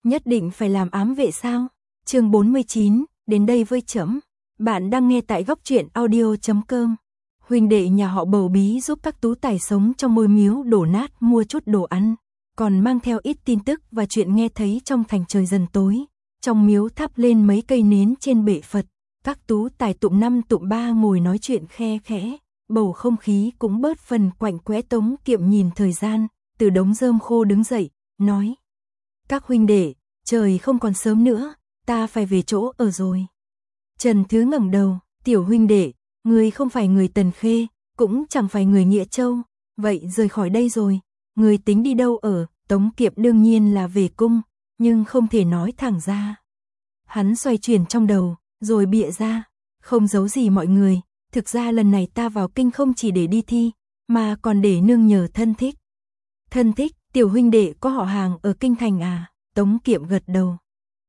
Nhất định phải làm ám vệ sao? Chương 49, đến đây với trẫm. Bạn đang nghe tại góc truyện audio.com. Huynh đệ nhà họ Bầu Bí giúp các tú tài sống trong ngôi miếu đổ nát mua chút đồ ăn, còn mang theo ít tin tức và chuyện nghe thấy trong thành. Trời dần tối, trong miếu thắp lên mấy cây nến trên bệ Phật, các tú tài tụm năm tụm ba ngồi nói chuyện khe khẽ, bầu không khí cũng bớt phần quạnh quẽ. Tống Kiệm nhìn thời gian, từ đống rơm khô đứng dậy, nói: các huynh đệ, trời không còn sớm nữa, ta phải về chỗ ở rồi. Trần Thứ ngẩng đầu: tiểu huynh đệ, ngươi không phải người Tần Khê, cũng chẳng phải người Nghĩa Châu, vậy rời khỏi đây rồi, ngươi tính đi đâu ở? Tống Kiệm đương nhiên là về cung, nhưng không thể nói thẳng ra. Hắn xoay chuyển trong đầu, rồi bịa ra: không giấu gì mọi người, thực ra lần này ta vào kinh không chỉ để đi thi, mà còn để nương nhờ thân thích. Thân thích? Tiểu huynh đệ có họ hàng ở kinh thành à? Tống Kiệm gật đầu.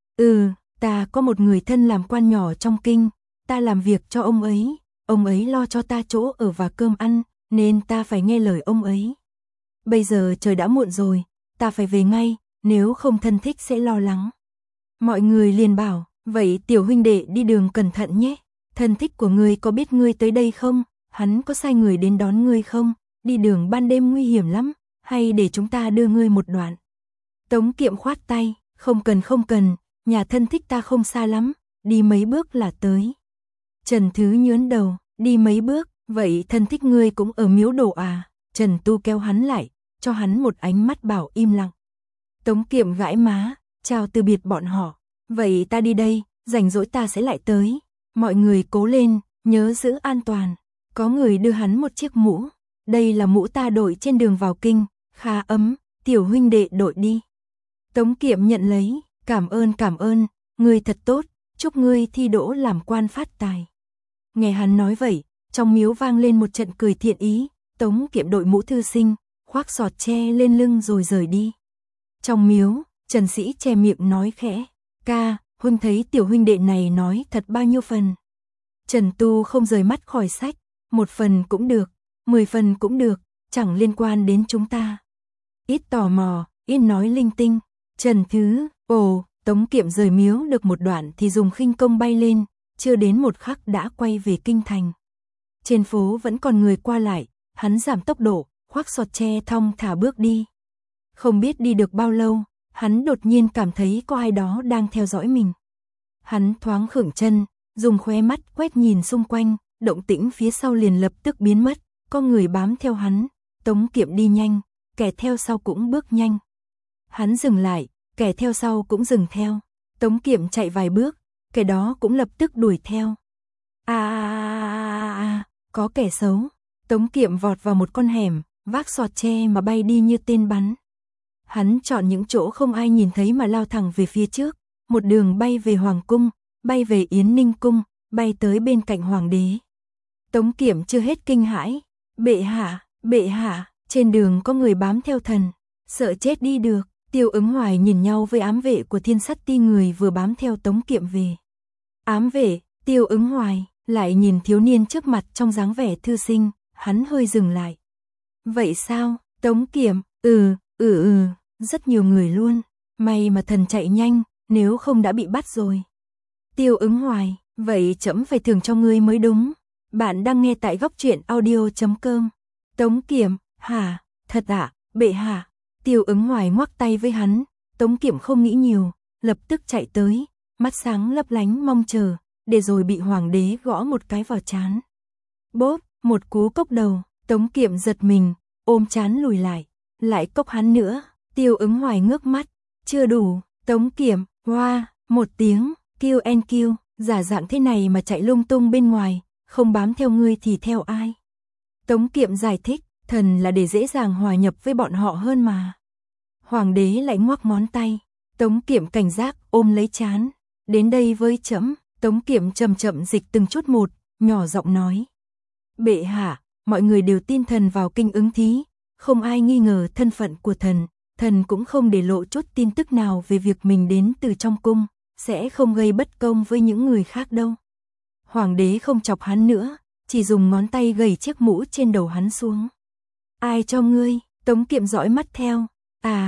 Ta có một người thân làm quan nhỏ trong kinh, ta làm việc cho ông ấy lo cho ta chỗ ở và cơm ăn, nên ta phải nghe lời ông ấy. Bây giờ trời đã muộn rồi, ta phải về ngay, nếu không thân thích sẽ lo lắng. Mọi người liền bảo: vậy tiểu huynh đệ đi đường cẩn thận nhé. Thân thích của ngươi có biết ngươi tới đây không? Hắn có sai người đến đón ngươi không? Đi đường ban đêm nguy hiểm lắm, hay để chúng ta đưa ngươi một đoạn? Tống Kiệm khoát tay: không cần, nhà thân thích ta không xa lắm, đi mấy bước là tới. Trần Thứ nhớn đầu: đi mấy bước, vậy thân thích ngươi cũng ở miếu đổ à? Trần Tu kéo hắn lại, cho hắn một ánh mắt bảo im lặng. Tống Kiệm gãi má, chào từ biệt bọn họ: vậy ta đi đây, rảnh rỗi ta sẽ lại tới. Mọi người cố lên, nhớ giữ an toàn. Có người đưa hắn một chiếc mũ. Đây là mũ ta đội trên đường vào kinh, khá ấm, tiểu huynh đệ đội đi. Tống Kiệm nhận lấy: cảm ơn, ngươi thật tốt, chúc ngươi thi đỗ làm quan phát tài. Nghe hắn nói vậy, trong miếu vang lên một trận cười thiện ý. Tống Kiệm đội mũ thư sinh, khoác sọt tre lên lưng rồi rời đi. Trong miếu, Trần Sĩ che miệng nói khẽ: ca, huynh thấy tiểu huynh đệ này nói thật bao nhiêu phần? Trần Tu không rời mắt khỏi sách: 1 phần cũng được, 10 phần cũng được, chẳng liên quan đến chúng ta. Ít tò mò, ít nói linh tinh. Trần Thứ: Tống Kiệm rời miếu được một đoạn thì dùng khinh công bay lên, chưa đến một khắc đã quay về kinh thành. Trên phố vẫn còn người qua lại, hắn giảm tốc độ, khoác sọt tre thong thả bước đi. Không biết đi được bao lâu, hắn đột nhiên cảm thấy có ai đó đang theo dõi mình. Hắn thoáng khựng chân, dùng khóe mắt quét nhìn xung quanh, động tĩnh phía sau liền lập tức biến mất, có người bám theo hắn. Tống Kiệm đi nhanh, kẻ theo sau cũng bước nhanh. Hắn dừng lại, kẻ theo sau cũng dừng theo. Tống Kiệm chạy vài bước, kẻ đó cũng lập tức đuổi theo. Có kẻ xấu. Tống Kiệm vọt vào một con hẻm, vác sọt tre mà bay đi như tên bắn. Hắn chọn những chỗ không ai nhìn thấy mà lao thẳng về phía trước, một đường bay về Hoàng cung, bay về Yến Ninh cung, bay tới bên cạnh hoàng đế. Tống Kiệm chưa hết kinh hãi: bệ hạ, trên đường có người bám theo thần, sợ chết đi được. Tiêu Ứng Hoài nhìn nhau với ám vệ của Thiên Sắt Ti, người vừa bám theo Tống Kiệm về. Ám vệ? Tiêu Ứng Hoài lại nhìn thiếu niên trước mặt trong dáng vẻ thư sinh, hắn hơi dừng lại. Vậy sao? Tống Kiệm: rất nhiều người luôn, may mà thần chạy nhanh, nếu không đã bị bắt rồi. Tiêu Ứng Hoài: vậy trẫm phải thưởng cho ngươi mới đúng. Bạn đang nghe tại góc truyện audio.com. Tống Kiệm: hả? Thật ạ, bệ hạ. Tiêu Ứng Hoài ngoắc tay với hắn. Tống Kiệm không nghĩ nhiều, lập tức chạy tới, mắt sáng lấp lánh mong chờ, để rồi bị hoàng đế gõ một cái vào trán. Bốp, một cú cốc đầu. Tống Kiệm giật mình, ôm trán lùi lại cốc hắn nữa. Tiêu Ứng Hoài ngước mắt: chưa đủ. Tống Kiệm: hoa, một tiếng, kill, giả dạng thế này mà chạy lung tung bên ngoài, không bám theo ngươi thì theo ai? Tống Kiệm giải thích: thần là để dễ dàng hòa nhập với bọn họ hơn mà. Hoàng đế lại ngoắc ngón tay. Tống Kiệm cảnh giác ôm lấy trán: đến đây với trẫm. Tống Kiệm chậm chậm dịch từng chút một, nhỏ giọng nói: bệ hạ, mọi người đều tin thần vào kinh ứng thí, không ai nghi ngờ thân phận của thần, thần cũng không để lộ chút tin tức nào về việc mình đến từ trong cung, sẽ không gây bất công với những người khác đâu. Hoàng đế không chọc hắn nữa, chỉ dùng ngón tay gẩy chiếc mũ trên đầu hắn xuống. Ai cho ngươi? Tống Kiệm dõi mắt theo.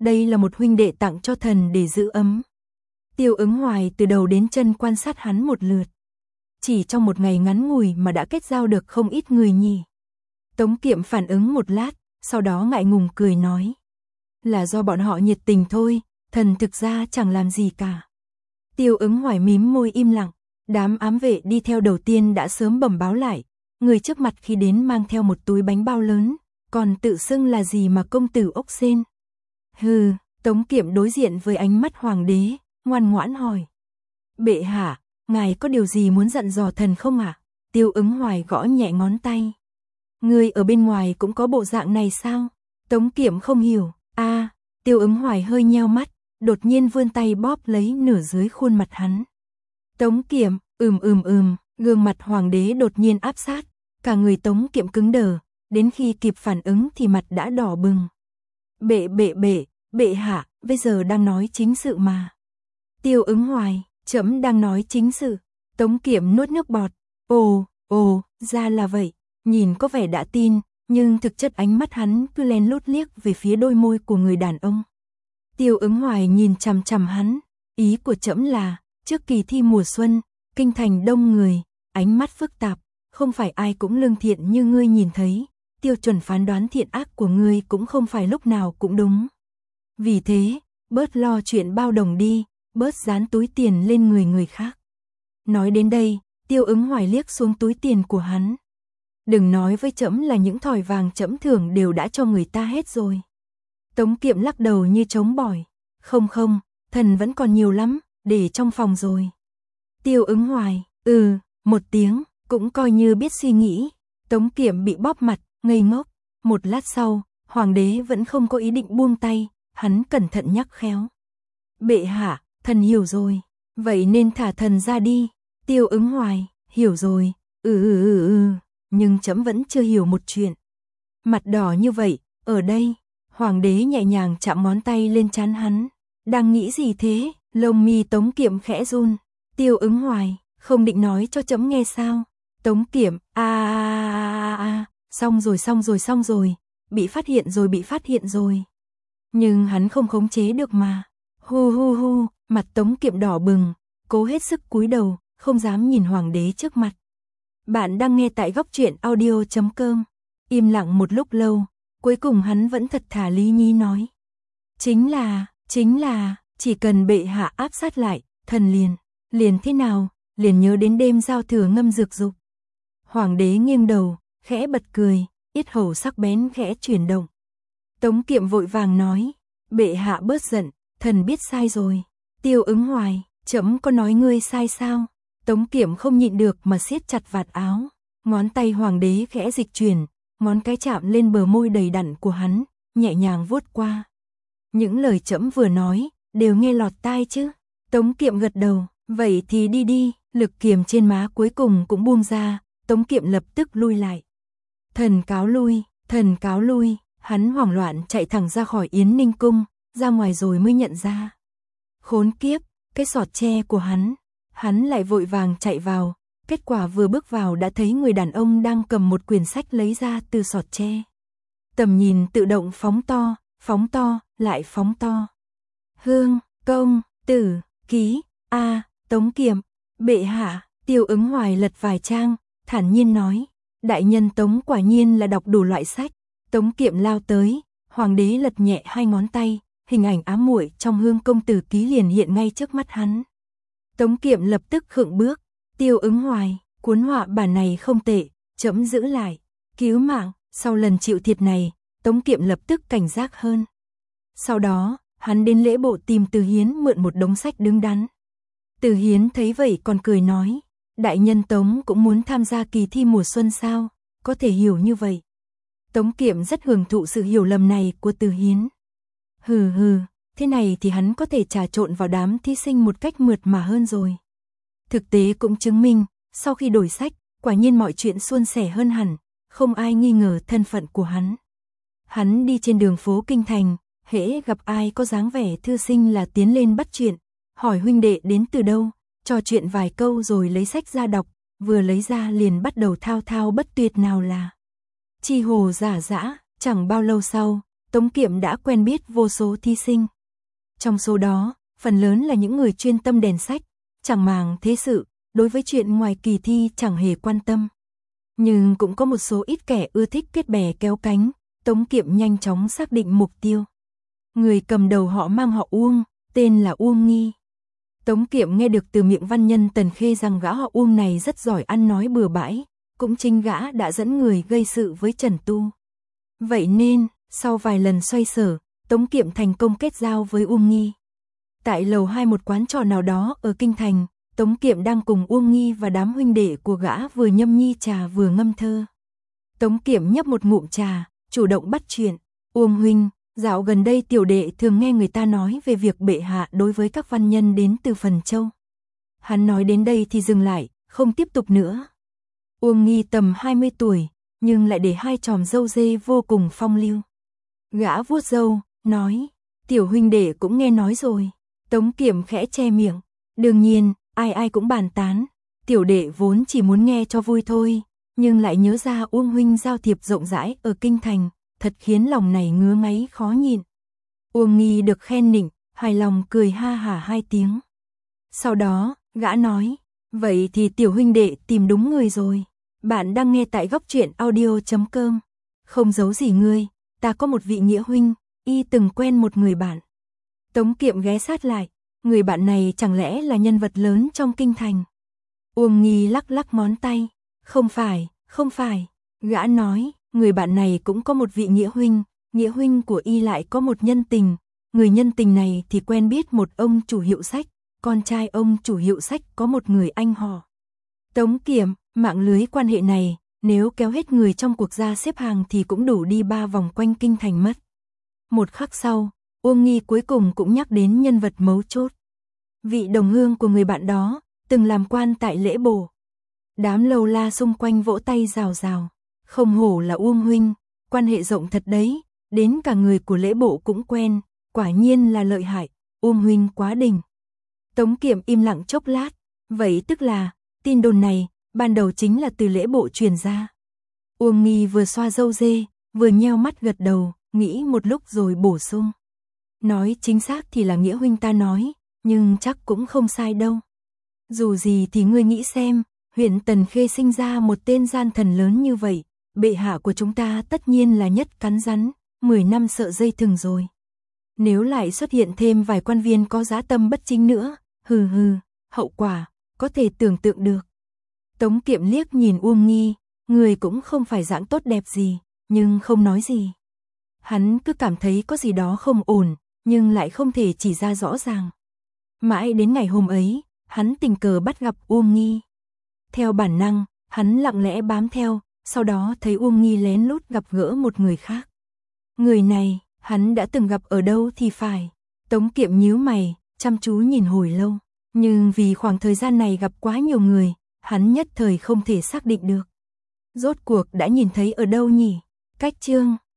đây là một huynh đệ tặng cho thần để giữ ấm. Tiêu Ứng Hoài từ đầu đến chân quan sát hắn một lượt. Chỉ trong một ngày ngắn ngủi mà đã kết giao được không ít người nhỉ. Tống Kiệm phản ứng một lát, sau đó ngại ngùng cười nói. Là do bọn họ nhiệt tình thôi, thần thực ra chẳng làm gì cả. Tiêu Ứng Hoài mím môi im lặng, đám ám vệ đi theo đầu tiên đã sớm bẩm báo lại. Người trước mặt khi đến mang theo một túi bánh bao lớn, còn tự xưng là gì mà công tử ốc sên. Hừ, Tống Kiệm đối diện với ánh mắt hoàng đế, ngoan ngoãn hỏi. Bệ hạ, ngài có điều gì muốn dặn dò thần không ạ? Tiêu Ứng Hoài gõ nhẹ ngón tay. Người ở bên ngoài cũng có bộ dạng này sao? Tống Kiệm không hiểu. Tiêu Ứng Hoài hơi nheo mắt, đột nhiên vươn tay bóp lấy nửa dưới khuôn mặt hắn. Tống Kiệm, gương mặt hoàng đế đột nhiên áp sát, cả người Tống Kiệm cứng đờ, đến khi kịp phản ứng thì mặt đã đỏ bừng. Bệ hạ, bây giờ đang nói chính sự mà. Tiêu Ứng Hoài, trẫm đang nói chính sự. Tống Kiệm nuốt nước bọt. Ra là vậy. Nhìn có vẻ đã tin, nhưng thực chất ánh mắt hắn cứ lén lút liếc về phía đôi môi của người đàn ông. Tiêu Ứng Hoài nhìn chằm chằm hắn, ý của trẫm là, trước kỳ thi mùa xuân, kinh thành đông người, ánh mắt phức tạp, không phải ai cũng lương thiện như ngươi nhìn thấy, tiêu chuẩn phán đoán thiện ác của ngươi cũng không phải lúc nào cũng đúng. Vì thế, bớt lo chuyện bao đồng đi, bớt dán túi tiền lên người khác. Nói đến đây, Tiêu Ứng Hoài liếc xuống túi tiền của hắn. Đừng nói với trẫm là những thỏi vàng trẫm thưởng đều đã cho người ta hết rồi. Tống Kiệm lắc đầu như chống bỏi. Không, thần vẫn còn nhiều lắm, để trong phòng rồi. Tiêu Ứng Hoài, một tiếng, cũng coi như biết suy nghĩ. Tống Kiệm bị bóp mặt, ngây ngốc. Một lát sau, hoàng đế vẫn không có ý định buông tay, hắn cẩn thận nhắc khéo. Bệ hạ, thần hiểu rồi, vậy nên thả thần ra đi. Tiêu Ứng Hoài, hiểu rồi, nhưng trẫm vẫn chưa hiểu một chuyện. Mặt đỏ như vậy, ở đây, hoàng đế nhẹ nhàng chạm ngón tay lên trán hắn. Đang nghĩ gì thế? Lông mi Tống Kiệm khẽ run. Tiêu Ứng Hoài, không định nói cho trẫm nghe sao? Tống Kiệm, xong rồi, bị phát hiện rồi. Nhưng hắn không khống chế được mà. Hu, mặt Tống Kiệm đỏ bừng, cố hết sức cúi đầu, không dám nhìn hoàng đế trước mặt. Bạn đang nghe tại Góc Truyện Audio.com. Im lặng một lúc lâu, cuối cùng hắn vẫn thật thà lý nhí nói. Chính là, chỉ cần bệ hạ áp sát lại, thần liền thế nào, liền nhớ đến đêm giao thừa ngâm dược dục. Hoàng đế nghiêng đầu, khẽ bật cười, yết hầu sắc bén khẽ chuyển động. Tống Kiệm vội vàng nói, bệ hạ bớt giận, thần biết sai rồi. Tiêu Ứng Hoài, trẫm có nói ngươi sai sao? Tống Kiệm không nhịn được mà siết chặt vạt áo, ngón tay hoàng đế khẽ dịch chuyển, ngón cái chạm lên bờ môi đầy đặn của hắn, nhẹ nhàng vuốt qua. Những lời trẫm vừa nói, đều nghe lọt tai chứ? Tống Kiệm gật đầu, vậy thì đi, lực kiềm trên má cuối cùng cũng buông ra, Tống Kiệm lập tức lui lại. Thần cáo lui, hắn hoảng loạn chạy thẳng ra khỏi Yến Ninh Cung, ra ngoài rồi mới nhận ra. Khốn kiếp, cái sọt tre của hắn lại vội vàng chạy vào, kết quả vừa bước vào đã thấy người đàn ông đang cầm một quyển sách lấy ra từ sọt tre. Tầm nhìn tự động phóng to, lại phóng to. Hương, công, tử, ký, Tống Kiệm, bệ hạ. Tiêu Ứng Hoài lật vài trang, thản nhiên nói, đại nhân Tống quả nhiên là đọc đủ loại sách. Tống Kiệm lao tới, hoàng đế lật nhẹ hai ngón tay, hình ảnh ám muội trong Hương công tử ký liền hiện ngay trước mắt hắn. Tống Kiệm lập tức khựng bước. Tiêu Ứng Hoài, cuốn họa bản này không tệ, trẫm giữ lại, cứu mạng. Sau lần chịu thiệt này, Tống Kiệm lập tức cảnh giác hơn. Sau đó, hắn đến lễ bộ tìm Từ Hiến mượn một đống sách đứng đắn. Từ Hiến thấy vậy còn cười nói, đại nhân Tống cũng muốn tham gia kỳ thi mùa xuân sao, có thể hiểu như vậy. Tống Kiệm rất hưởng thụ sự hiểu lầm này của Từ Hiến. Hừ, thế này thì hắn có thể trà trộn vào đám thí sinh một cách mượt mà hơn rồi. Thực tế cũng chứng minh, sau khi đổi sách, quả nhiên mọi chuyện suôn sẻ hơn hẳn, không ai nghi ngờ thân phận của hắn. Hắn đi trên đường phố kinh thành, hễ gặp ai có dáng vẻ thư sinh là tiến lên bắt chuyện, hỏi huynh đệ đến từ đâu, trò chuyện vài câu rồi lấy sách ra đọc, vừa lấy ra liền bắt đầu thao thao bất tuyệt nào là chi hồ giả dã. Chẳng bao lâu sau, Tống Kiệm đã quen biết vô số thí sinh. Trong số đó, phần lớn là những người chuyên tâm đèn sách, chẳng màng thế sự, đối với chuyện ngoài kỳ thi chẳng hề quan tâm. Nhưng cũng có một số ít kẻ ưa thích kết bè kéo cánh, Tống Kiệm nhanh chóng xác định mục tiêu. Người cầm đầu họ mang họ Uông, tên là Uông Nghi. Tống Kiệm nghe được từ miệng văn nhân Tần Khê rằng gã họ Uông này rất giỏi ăn nói bừa bãi, cũng chính gã đã dẫn người gây sự với Trần Tu. Vậy nên, sau vài lần xoay sở, Tống Kiệm thành công kết giao với Uông Nghi. Tại lầu 2 một quán trọ nào đó ở Kinh Thành, Tống Kiệm đang cùng Uông Nghi và đám huynh đệ của gã vừa nhâm nhi trà vừa ngâm thơ. Tống Kiệm nhấp một ngụm trà, chủ động bắt chuyện. Uông huynh, dạo gần đây tiểu đệ thường nghe người ta nói về việc bệ hạ đối với các văn nhân đến từ Phần Châu. Hắn nói đến đây thì dừng lại, không tiếp tục nữa. Uông Nghi tầm 20 tuổi, nhưng lại để hai chòm râu dê vô cùng phong lưu. Gã vuốt râu, nói, tiểu huynh đệ cũng nghe nói rồi. Tống Kiệm khẽ che miệng, đương nhiên, ai ai cũng bàn tán. Tiểu đệ vốn chỉ muốn nghe cho vui thôi, nhưng lại nhớ ra Uông huynh giao thiệp rộng rãi ở Kinh Thành, thật khiến lòng này ngứa ngáy khó nhịn. Uông Nghi được khen nịnh, hài lòng cười ha hả 2 tiếng. Sau đó, gã nói, vậy thì tiểu huynh đệ tìm đúng người rồi. Bạn đang nghe tại Góc Truyện Audio.com. Không giấu gì ngươi, ta có một vị nghĩa huynh, y từng quen một người bạn. Tống Kiệm ghé sát lại, người bạn này chẳng lẽ là nhân vật lớn trong Kinh Thành. Uông Nghi lắc lắc ngón tay, không phải, gã nói, người bạn này cũng có một vị nghĩa huynh của y lại có một nhân tình, người nhân tình này thì quen biết một ông chủ hiệu sách, con trai ông chủ hiệu sách có một người anh họ. Tống Kiệm, mạng lưới quan hệ này, nếu kéo hết người trong cuộc ra xếp hàng thì cũng đủ đi 3 vòng quanh Kinh Thành mất. Một khắc sau, Uông Nghi cuối cùng cũng nhắc đến nhân vật mấu chốt. Vị đồng hương của người bạn đó, từng làm quan tại Lễ Bộ. Đám lầu la xung quanh vỗ tay rào rào. Không hổ là Uông huynh, quan hệ rộng thật đấy, đến cả người của Lễ Bộ cũng quen, quả nhiên là lợi hại, Uông huynh quá đỉnh. Tống Kiệm im lặng chốc lát, vậy tức là, tin đồn này, ban đầu chính là từ Lễ Bộ truyền ra. Uông Nghi vừa xoa râu dê, vừa nheo mắt gật đầu, nghĩ một lúc rồi bổ sung. Nói chính xác thì là nghĩa huynh ta nói, nhưng chắc cũng không sai đâu. Dù gì thì ngươi nghĩ xem, huyện Tần Khê sinh ra một tên gian thần lớn như vậy, bệ hạ của chúng ta tất nhiên là nhất cắn rắn, 10 năm sợ dây thừng rồi. Nếu lại xuất hiện thêm vài quan viên có dã tâm bất chính nữa, hừ, hậu quả, có thể tưởng tượng được. Tống Kiệm liếc nhìn Uông Nghi, người cũng không phải dạng tốt đẹp gì, nhưng không nói gì. Hắn cứ cảm thấy có gì đó không ổn, nhưng lại không thể chỉ ra rõ ràng. Mãi đến ngày hôm ấy, hắn tình cờ bắt gặp Uông Nghi. Theo bản năng, hắn lặng lẽ bám theo, sau đó thấy Uông Nghi lén lút gặp gỡ một người khác. Người này, hắn đã từng gặp ở đâu thì phải. Tống Kiệm nhíu mày, chăm chú nhìn hồi lâu. Nhưng vì khoảng thời gian này gặp quá nhiều người, hắn nhất thời không thể xác định được. Rốt cuộc đã nhìn thấy ở đâu nhỉ? Cách chương